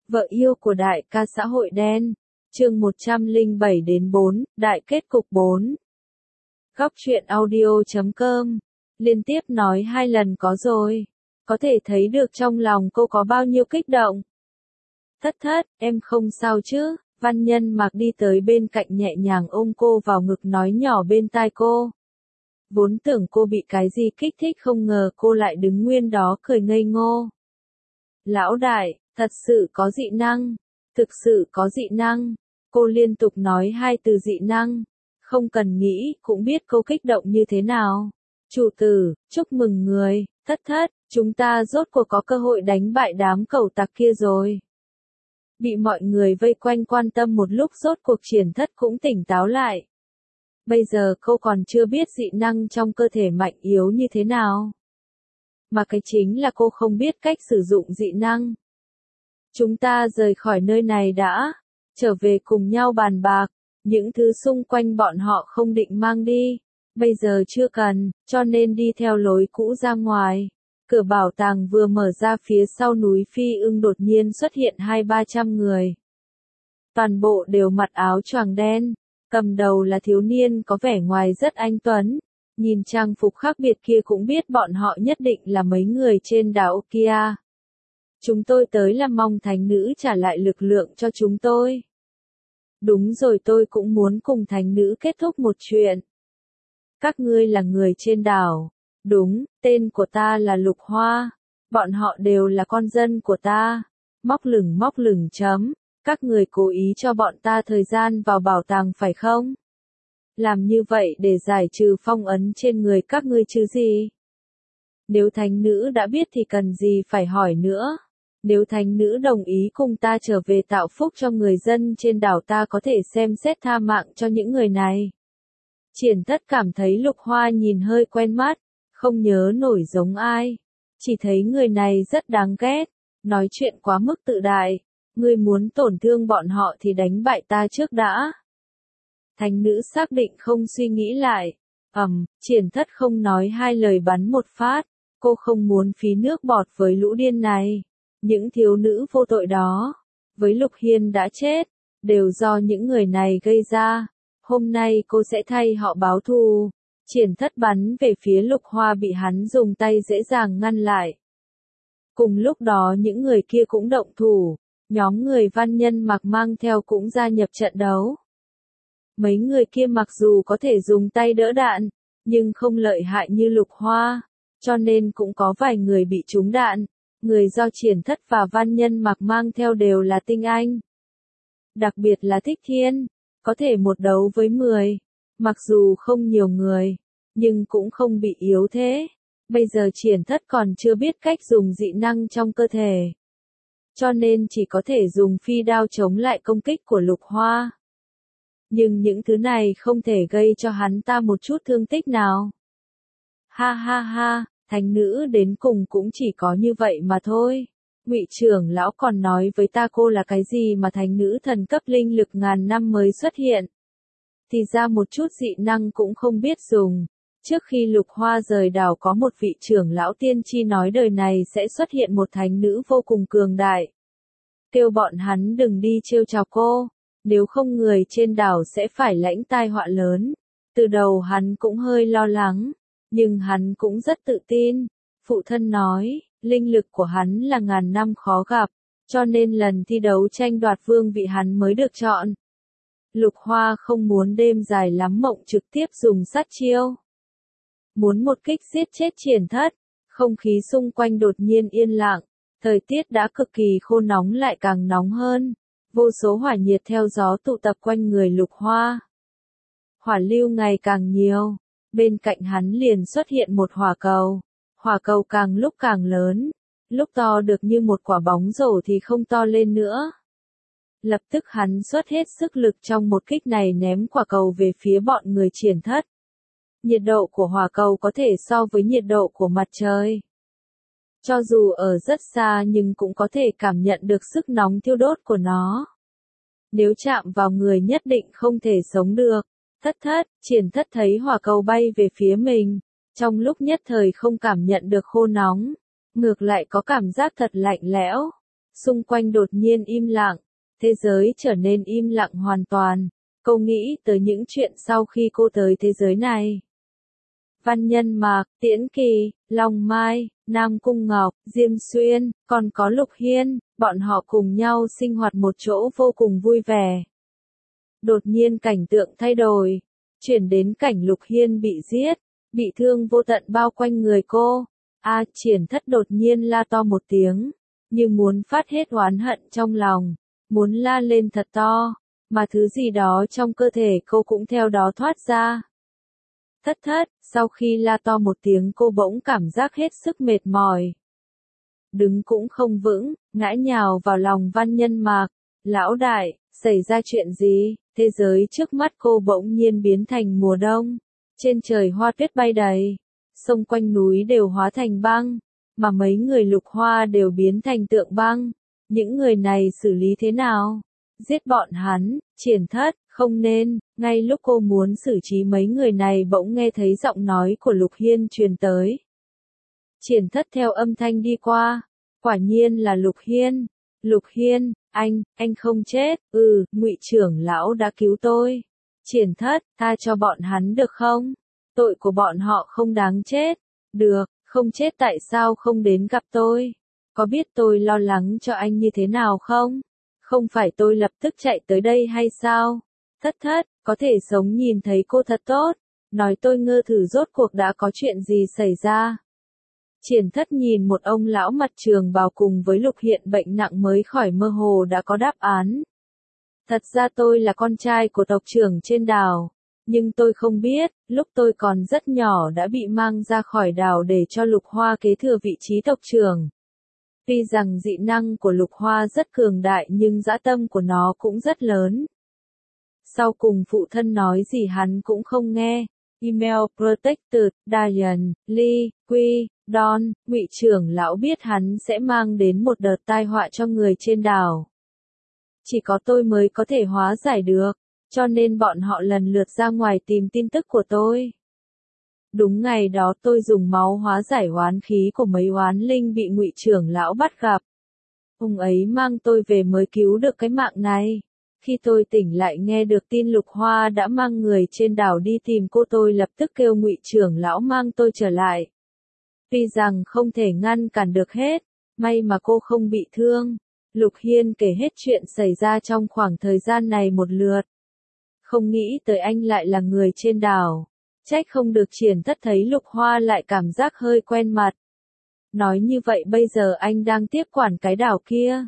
Vợ yêu của đại ca xã hội đen. Chương 107-4, đại kết cục 4. Góc truyện audio.com. Liên tiếp nói 2 lần có rồi. Có thể thấy được trong lòng cô có bao nhiêu kích động. Thất, em không sao chứ? Văn Nhân Mạc đi tới bên cạnh nhẹ nhàng ôm cô vào ngực nói nhỏ bên tai cô. Vốn tưởng cô bị cái gì kích thích, không ngờ cô lại đứng nguyên đó cười ngây ngô. Lão đại, thật sự có dị năng, thực sự có dị năng. Cô liên tục nói 2 từ dị năng, không cần nghĩ cũng biết cô kích động như thế nào. Chủ tử, chúc mừng người, thất, chúng ta rốt cuộc có cơ hội đánh bại đám cẩu tặc kia rồi. Bị mọi người vây quanh quan tâm một lúc, rốt cuộc Triển Thất cũng tỉnh táo lại. Bây giờ cô còn chưa biết dị năng trong cơ thể mạnh yếu như thế nào. Mà cái chính là cô không biết cách sử dụng dị năng. Chúng ta rời khỏi nơi này đã, trở về cùng nhau bàn bạc, những thứ xung quanh bọn họ không định mang đi, bây giờ chưa cần, cho nên đi theo lối cũ ra ngoài. Cửa bảo tàng vừa mở ra, phía sau núi Phi Ưng đột nhiên xuất hiện 200-300 người. Toàn bộ đều mặc áo choàng đen, cầm đầu là thiếu niên có vẻ ngoài rất anh tuấn. Nhìn trang phục khác biệt kia cũng biết bọn họ nhất định là mấy người trên đảo kia. Chúng tôi tới là mong thánh nữ trả lại lực lượng cho chúng tôi. Đúng rồi, tôi cũng muốn cùng thánh nữ kết thúc một chuyện. Các ngươi là người trên đảo. Đúng, tên của ta là Lục Hoa. Bọn họ đều là con dân của ta. Móc lửng chấm. Các người cố ý cho bọn ta thời gian vào bảo tàng phải không? Làm như vậy để giải trừ phong ấn trên người các ngươi chứ gì? Nếu thánh nữ đã biết thì cần gì phải hỏi nữa. Nếu thánh nữ đồng ý cùng ta trở về tạo phúc cho người dân trên đảo, ta có thể xem xét tha mạng cho những người này. Triển Thất cảm thấy Lục Hoa nhìn hơi quen mắt, không nhớ nổi giống ai. Chỉ thấy người này rất đáng ghét, nói chuyện quá mức tự đại. Ngươi muốn tổn thương bọn họ thì đánh bại ta trước đã. Thánh nữ xác định không suy nghĩ lại. Triển Thất không nói 2 lời bắn một phát. Cô không muốn phí nước bọt với lũ điên này. Những thiếu nữ vô tội đó, với Lục Hiên đã chết, đều do những người này gây ra. Hôm nay cô sẽ thay họ báo thù. Triển Thất bắn về phía Lục Hoa, bị hắn dùng tay dễ dàng ngăn lại. Cùng lúc đó những người kia cũng động thủ. Nhóm người Văn Nhân Mạc mang theo cũng gia nhập trận đấu. Mấy người kia mặc dù có thể dùng tay đỡ đạn, nhưng không lợi hại như Lục Hoa, cho nên cũng có vài người bị trúng đạn. Người do Triển Thất và Văn Nhân Mạc mang theo đều là tinh anh. Đặc biệt là Thích Thiên, có thể một đấu với 10. Mặc dù không nhiều người, nhưng cũng không bị yếu thế. Bây giờ Triển Thất còn chưa biết cách dùng dị năng trong cơ thể, cho nên chỉ có thể dùng phi đao chống lại công kích của Lục Hoa. Nhưng những thứ này không thể gây cho hắn ta một chút thương tích nào. Ha, thánh nữ đến cùng cũng chỉ có như vậy mà thôi. Ngụy trưởng lão còn nói với ta cô là cái gì mà thánh nữ thần cấp linh lực ngàn năm mới xuất hiện. Thì ra một chút dị năng cũng không biết dùng. Trước khi Lục Hoa rời đảo, có một vị trưởng lão tiên tri nói đời này sẽ xuất hiện một thánh nữ vô cùng cường đại. Kêu bọn hắn đừng đi trêu chọc cô, nếu không người trên đảo sẽ phải lãnh tai họa lớn. Từ đầu hắn cũng hơi lo lắng, nhưng hắn cũng rất tự tin. Phụ thân nói, linh lực của hắn là ngàn năm khó gặp, cho nên lần thi đấu tranh đoạt vương vị hắn mới được chọn. Lục Hoa không muốn đêm dài lắm mộng, trực tiếp dùng sát chiêu. Muốn một kích giết chết Triển Thất. Không khí xung quanh đột nhiên yên lặng. Thời tiết đã cực kỳ khô nóng lại càng nóng hơn. Vô số hỏa nhiệt theo gió tụ tập quanh người Lục Hoa. Hỏa lưu ngày càng nhiều. Bên cạnh hắn liền xuất hiện một hỏa cầu. Hỏa cầu càng lúc càng lớn. Lúc to được như một quả bóng rổ thì không to lên nữa. Lập tức hắn xuất hết sức lực trong một kích này, ném quả cầu về phía bọn người Triển Thất. Nhiệt độ của hỏa cầu có thể so với nhiệt độ của mặt trời. Cho dù ở rất xa nhưng cũng có thể cảm nhận được sức nóng thiêu đốt của nó. Nếu chạm vào người nhất định không thể sống được. Triển Thất thấy hỏa cầu bay về phía mình. Trong lúc nhất thời không cảm nhận được khô nóng. Ngược lại có cảm giác thật lạnh lẽo. Xung quanh đột nhiên im lặng, thế giới trở nên im lặng hoàn toàn. Cô nghĩ tới những chuyện sau khi cô tới thế giới này. Văn Nhân Mạc, Tiễn Kỳ, Long Mai, Nam Cung Ngọc, Diêm Xuyên, còn có Lục Hiên, bọn họ cùng nhau sinh hoạt một chỗ vô cùng vui vẻ. Đột nhiên cảnh tượng thay đổi, chuyển đến cảnh Lục Hiên bị giết, bị thương vô tận bao quanh người cô. Triển Thất đột nhiên la to một tiếng, như muốn phát hết oán hận trong lòng, muốn la lên thật to, mà thứ gì đó trong cơ thể cô cũng theo đó thoát ra. Thất, sau khi la to một tiếng cô bỗng cảm giác hết sức mệt mỏi. Đứng cũng không vững, ngã nhào vào lòng Văn Nhân Mạc. Lão đại, xảy ra chuyện gì? Thế giới trước mắt cô bỗng nhiên biến thành mùa đông. Trên trời hoa tuyết bay đầy, xung quanh núi đều hóa thành băng, mà mấy người Lục Hoa đều biến thành tượng băng. Những người này xử lý thế nào? Giết bọn hắn, Triển Thất, không nên. Ngay lúc cô muốn xử trí mấy người này bỗng nghe thấy giọng nói của Lục Hiên truyền tới. Triển Thất theo âm thanh đi qua, quả nhiên là Lục Hiên. Lục Hiên, anh không chết, Ngụy trưởng lão đã cứu tôi. Triển Thất, tha cho bọn hắn được không? Tội của bọn họ không đáng chết. Được, không chết tại sao không đến gặp tôi? Có biết tôi lo lắng cho anh như thế nào không? Không phải tôi lập tức chạy tới đây hay sao? Thất, có thể sống nhìn thấy cô thật tốt. Nói tôi ngơ thử rốt cuộc đã có chuyện gì xảy ra. Triển Thất nhìn một ông lão mặt trường bào cùng với Lục Hiện bệnh nặng mới khỏi mơ hồ đã có đáp án. Thật ra tôi là con trai của tộc trưởng trên đảo. Nhưng tôi không biết, lúc tôi còn rất nhỏ đã bị mang ra khỏi đảo để cho Lục Hoa kế thừa vị trí tộc trưởng. Tuy rằng dị năng của Lục Hoa rất cường đại nhưng dã tâm của nó cũng rất lớn. Sau cùng phụ thân nói gì hắn cũng không nghe. Email Protected, Diane, Lee, Quy, Don, Ngụy trưởng lão biết hắn sẽ mang đến một đợt tai họa cho người trên đảo. Chỉ có tôi mới có thể hóa giải được, cho nên bọn họ lần lượt ra ngoài tìm tin tức của tôi. Đúng ngày đó tôi dùng máu hóa giải oán khí của mấy oán linh bị Ngụy trưởng lão bắt gặp. Ông ấy mang tôi về mới cứu được cái mạng này. Khi tôi tỉnh lại nghe được tin Lục Hoa đã mang người trên đảo đi tìm cô tôi lập tức kêu Ngụy trưởng lão mang tôi trở lại. Tuy rằng không thể ngăn cản được hết, may mà cô không bị thương. Lục Hiên kể hết chuyện xảy ra trong khoảng thời gian này một lượt. Không nghĩ tới anh lại là người trên đảo. Trách không được Triển Thất thấy Lục Hoa lại cảm giác hơi quen mặt. Nói như vậy bây giờ anh đang tiếp quản cái đảo kia.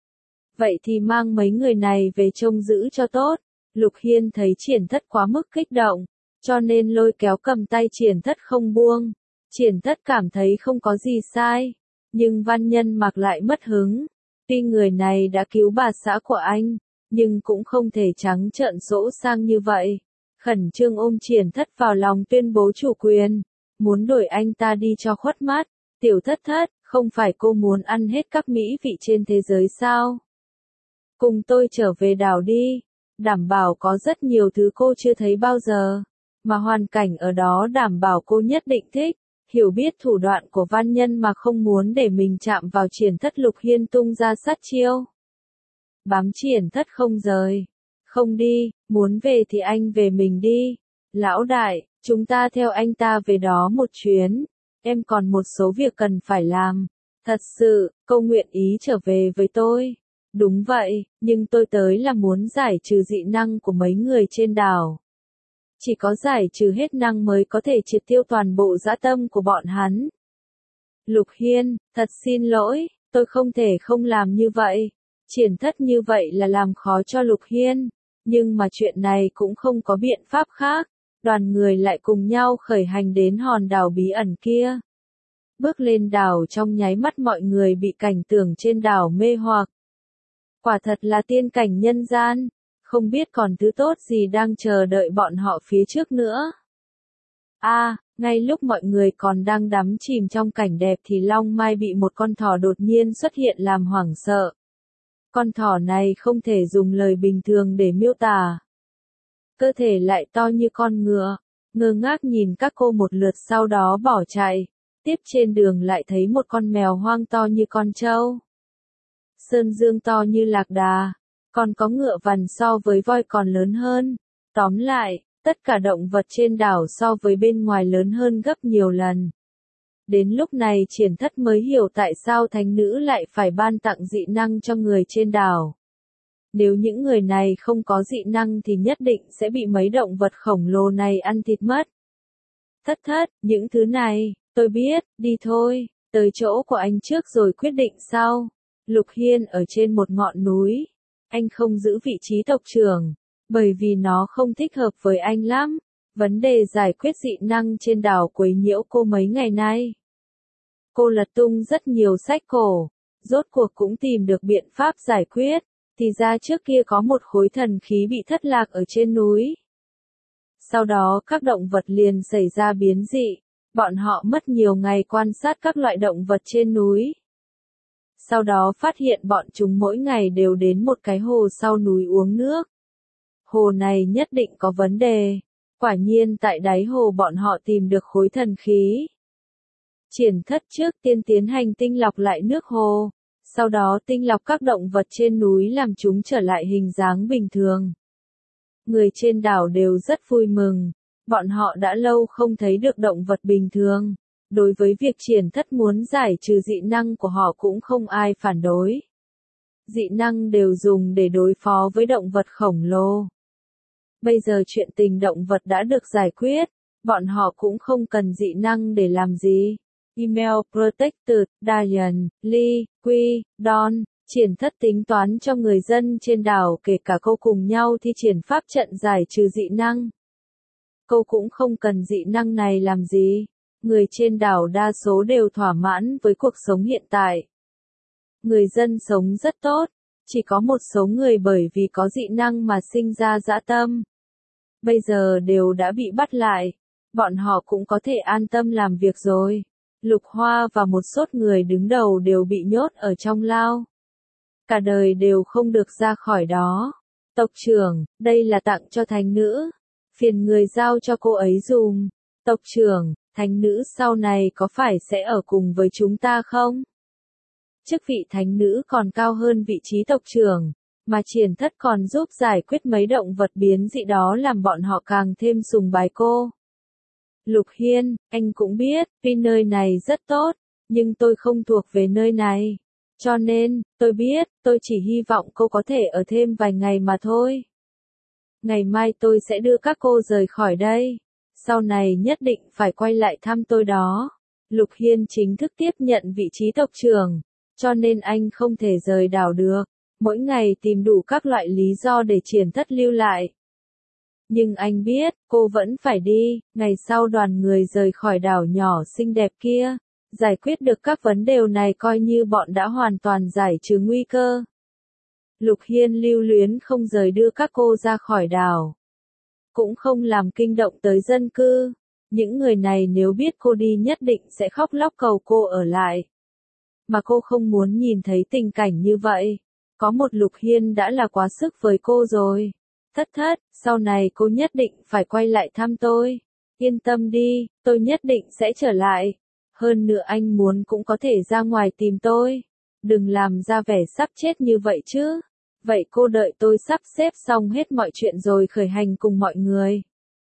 Vậy thì mang mấy người này về trông giữ cho tốt. Lục Hiên thấy Triển Thất quá mức kích động, cho nên lôi kéo cầm tay Triển Thất không buông. Triển Thất cảm thấy không có gì sai, nhưng Văn Nhân Mạc lại mất hứng. Tuy người này đã cứu bà xã của anh, nhưng cũng không thể trắng trợn dỗ sang như vậy. Khẩn trương ôm Triển Thất vào lòng tuyên bố chủ quyền, muốn đuổi anh ta đi cho khuất mắt. Tiểu Thất, không phải cô muốn ăn hết các mỹ vị trên thế giới sao? Cùng tôi trở về đảo đi, đảm bảo có rất nhiều thứ cô chưa thấy bao giờ, mà hoàn cảnh ở đó đảm bảo cô nhất định thích. Hiểu biết thủ đoạn của Văn Nhân mà không muốn để mình chạm vào Triển Thất. Lục Hiên tung ra sát chiêu. Bám Triển Thất không rời. Không đi, muốn về thì anh về mình đi. Lão đại, chúng ta theo anh ta về đó một chuyến. Em còn một số việc cần phải làm. Thật sự, cô nguyện ý trở về với tôi. Đúng vậy, nhưng tôi tới là muốn giải trừ dị năng của mấy người trên đảo. Chỉ có giải trừ hết năng mới có thể triệt tiêu toàn bộ dã tâm của bọn hắn. Lục Hiên, thật xin lỗi, tôi không thể không làm như vậy. Triển Thất như vậy là làm khó cho Lục Hiên, nhưng mà chuyện này cũng không có biện pháp khác. Đoàn người lại cùng nhau khởi hành đến hòn đảo bí ẩn kia. Bước lên đảo trong nháy mắt mọi người bị cảnh tượng trên đảo mê hoặc. Quả thật là tiên cảnh nhân gian, không biết còn thứ tốt gì đang chờ đợi bọn họ phía trước nữa. Ngay lúc mọi người còn đang đắm chìm trong cảnh đẹp thì Long Mai bị một con thỏ đột nhiên xuất hiện làm hoảng sợ. Con thỏ này không thể dùng lời bình thường để miêu tả. Cơ thể lại to như con ngựa, ngơ ngác nhìn các cô một lượt sau đó bỏ chạy. Tiếp trên đường lại thấy một con mèo hoang to như con trâu. sơn dương to như lạc đà, còn có ngựa vằn so với voi còn lớn hơn. Tóm lại, tất cả động vật trên đảo so với bên ngoài lớn hơn gấp nhiều lần. Đến lúc này Triển Thất mới hiểu tại sao thánh nữ lại phải ban tặng dị năng cho người trên đảo. Nếu những người này không có dị năng thì nhất định sẽ bị mấy động vật khổng lồ này ăn thịt mất. Thất, những thứ này, tôi biết, đi thôi, tới chỗ của anh trước rồi quyết định sau. Lục Hiên ở trên một ngọn núi. Anh không giữ vị trí tộc trưởng, bởi vì nó không thích hợp với anh lắm. Vấn đề giải quyết dị năng trên đảo quấy nhiễu cô mấy ngày nay. Cô lật tung rất nhiều sách cổ, rốt cuộc cũng tìm được biện pháp giải quyết. Thì ra trước kia có một khối thần khí bị thất lạc ở trên núi. Sau đó các động vật liền xảy ra biến dị, bọn họ mất nhiều ngày quan sát các loại động vật trên núi. Sau đó phát hiện bọn chúng mỗi ngày đều đến một cái hồ sau núi uống nước. Hồ này nhất định có vấn đề. Quả nhiên tại đáy hồ bọn họ tìm được khối thần khí. Triển Thất trước tiên tiến hành tinh lọc lại nước hồ, sau đó tinh lọc các động vật trên núi làm chúng trở lại hình dáng bình thường. Người trên đảo đều rất vui mừng, bọn họ đã lâu không thấy được động vật bình thường. Đối với việc Triển Thất muốn giải trừ dị năng của họ cũng không ai phản đối. Dị năng đều dùng để đối phó với động vật khổng lồ. Bây giờ chuyện tình động vật đã được giải quyết, bọn họ cũng không cần dị năng để làm gì. Email Protected, Diane, Lee, Quy, Don, Triển Thất tính toán cho người dân trên đảo kể cả cô cùng nhau thi triển pháp trận giải trừ dị năng. Cô cũng không cần dị năng này làm gì. Người trên đảo đa số đều thỏa mãn với cuộc sống hiện tại. Người dân sống rất tốt, chỉ có một số người bởi vì có dị năng mà sinh ra dã tâm. Bây giờ đều đã bị bắt lại, bọn họ cũng có thể an tâm làm việc rồi. Lục Hoa và một số người đứng đầu đều bị nhốt ở trong lao. Cả đời đều không được ra khỏi đó. Tộc trưởng, đây là tặng cho thánh nữ. Phiền người giao cho cô ấy dùm. Tộc trưởng, thánh nữ sau này có phải sẽ ở cùng với chúng ta không? Chức vị thánh nữ còn cao hơn vị trí tộc trưởng, mà Triển Thất còn giúp giải quyết mấy động vật biến dị đó làm bọn họ càng thêm sùng bái cô. Lục Hiên, anh cũng biết, tuy nơi này rất tốt, nhưng tôi không thuộc về nơi này. Cho nên, tôi biết, tôi chỉ hy vọng cô có thể ở thêm vài ngày mà thôi. Ngày mai tôi sẽ đưa các cô rời khỏi đây. Sau này nhất định phải quay lại thăm tôi đó. Lục Hiên chính thức tiếp nhận vị trí tộc trưởng, cho nên anh không thể rời đảo được. Mỗi ngày tìm đủ các loại lý do để Triển Thất lưu lại. Nhưng anh biết, cô vẫn phải đi. Ngày sau đoàn người rời khỏi đảo nhỏ xinh đẹp kia, giải quyết được các vấn đề này coi như bọn đã hoàn toàn giải trừ nguy cơ. Lục Hiên lưu luyến không rời đưa các cô ra khỏi đảo. Cũng không làm kinh động tới dân cư. Những người này nếu biết cô đi nhất định sẽ khóc lóc cầu cô ở lại. Mà cô không muốn nhìn thấy tình cảnh như vậy. Có một Lục Hiên đã là quá sức với cô rồi. Thất, sau này cô nhất định phải quay lại thăm tôi. Yên tâm đi, tôi nhất định sẽ trở lại. Hơn nữa anh muốn cũng có thể ra ngoài tìm tôi. Đừng làm ra vẻ sắp chết như vậy chứ. Vậy cô đợi tôi sắp xếp xong hết mọi chuyện rồi khởi hành cùng mọi người.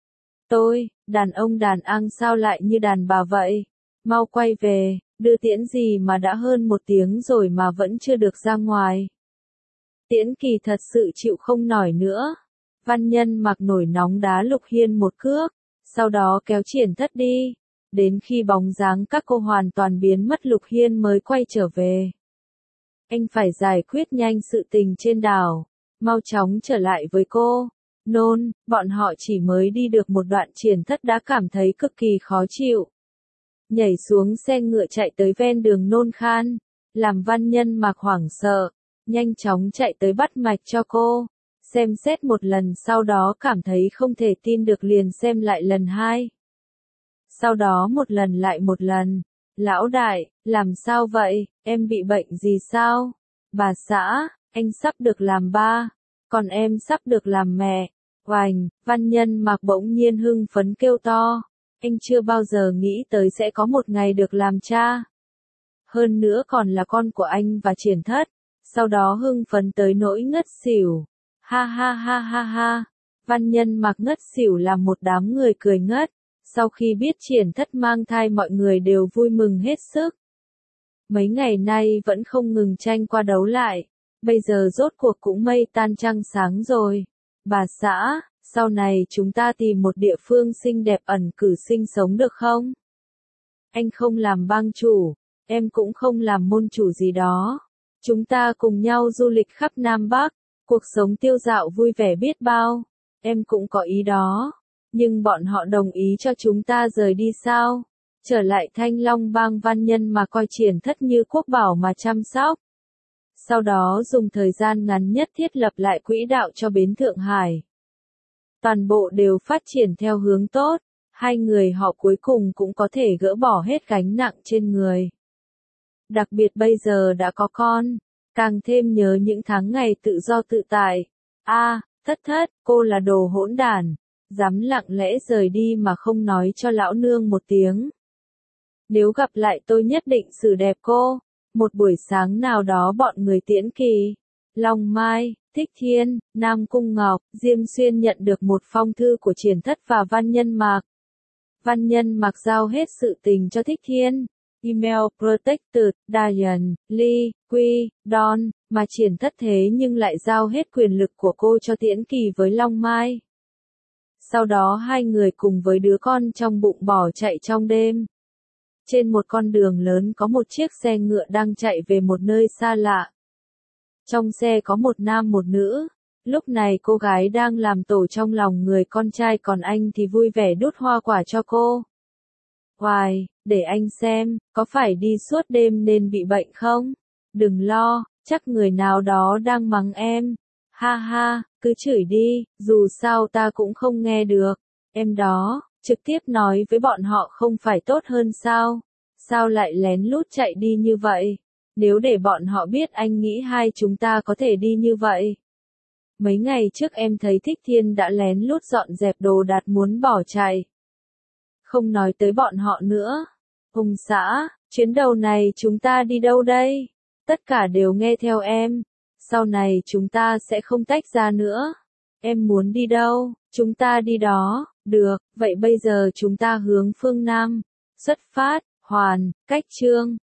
Tôi, đàn ông đàn ăn sao lại như đàn bà vậy? Mau quay về, đưa tiễn gì mà đã hơn 1 tiếng rồi mà vẫn chưa được ra ngoài. Tiễn Kỳ thật sự chịu không nổi nữa. Văn Nhân mặc nổi nóng đá Lục Hiên một cước, sau đó kéo Triển Thất đi. Đến khi bóng dáng các cô hoàn toàn biến mất Lục Hiên mới quay trở về. Anh phải giải quyết nhanh sự tình trên đảo, mau chóng trở lại với cô. Nôn, bọn họ chỉ mới đi được một đoạn Triển Thất đã cảm thấy cực kỳ khó chịu. Nhảy xuống xe ngựa chạy tới ven đường nôn khan, làm Văn Nhân mặc hoảng sợ, nhanh chóng chạy tới bắt mạch cho cô. Xem xét một lần sau đó cảm thấy không thể tin được liền xem lại lần 2. Sau đó một lần lại một lần. Lão đại, làm sao vậy, em bị bệnh gì sao? Bà xã, anh sắp được làm ba, còn em sắp được làm mẹ. Oành, Văn Nhân mặc bỗng nhiên hưng phấn kêu to. Anh chưa bao giờ nghĩ tới sẽ có một ngày được làm cha. Hơn nữa còn là con của anh và Triển Thất. sau đó hưng phấn tới nỗi ngất xỉu. Ha ha ha ha ha. Văn Nhân Mặc ngất xỉu làm một đám người cười ngất. Sau khi biết Triển Thất mang thai mọi người đều vui mừng hết sức. Mấy ngày nay vẫn không ngừng tranh qua đấu lại. Bây giờ rốt cuộc cũng mây tan trăng sáng rồi. Bà xã, sau này chúng ta tìm một địa phương xinh đẹp ẩn cư sinh sống được không? Anh không làm bang chủ, em cũng không làm môn chủ gì đó. Chúng ta cùng nhau du lịch khắp Nam Bắc, cuộc sống tiêu dạo vui vẻ biết bao. Em cũng có ý đó, nhưng bọn họ đồng ý cho chúng ta rời đi sao? Trở lại Thanh Long bang. Văn Nhân mà coi Triển Thất như quốc bảo mà chăm sóc. Sau đó dùng thời gian ngắn nhất thiết lập lại quỹ đạo cho bến Thượng Hải. Toàn bộ đều phát triển theo hướng tốt, hai người họ cuối cùng cũng có thể gỡ bỏ hết gánh nặng trên người. Đặc biệt bây giờ đã có con, càng thêm nhớ những tháng ngày tự do tự tại. Thất thất, cô là đồ hỗn đản, dám lặng lẽ rời đi mà không nói cho lão nương một tiếng. Nếu gặp lại tôi nhất định xử đẹp cô. Một buổi sáng nào đó bọn người Tiễn Kỳ, Long Mai, Thích Thiên, Nam Cung Ngọc, Diêm Xuyên nhận được một phong thư của Triển Thất và Văn Nhân Mặc. Văn Nhân Mặc giao hết sự tình cho Thích Thiên. Email Protected, Diane, Lee, Quy, Don, mà Triển Thất thế nhưng lại giao hết quyền lực của cô cho Tiễn Kỳ với Long Mai. Sau đó hai người cùng với đứa con trong bụng bỏ chạy trong đêm. Trên một con đường lớn có một chiếc xe ngựa đang chạy về một nơi xa lạ. Trong xe có một nam một nữ. Lúc này cô gái đang làm tổ trong lòng người con trai, còn anh thì vui vẻ đút hoa quả cho cô. Hoài, để anh xem, có phải đi suốt đêm nên bị bệnh không? Đừng lo, chắc người nào đó đang mắng em. Ha ha, cứ chửi đi, dù sao ta cũng không nghe được. Em đó, trực tiếp nói với bọn họ không phải tốt hơn sao? Sao lại lén lút chạy đi như vậy? Nếu để bọn họ biết anh nghĩ hai chúng ta có thể đi như vậy. Mấy ngày trước em thấy Thích Thiên đã lén lút dọn dẹp đồ đạc muốn bỏ chạy. Không nói tới bọn họ nữa. Hùng xã, chuyến đầu này chúng ta đi đâu đây? Tất cả đều nghe theo em. Sau này chúng ta sẽ không tách ra nữa. Em muốn đi đâu, chúng ta đi đó. Được, vậy bây giờ chúng ta hướng phương Nam. Xuất phát, hoàn, cách chương.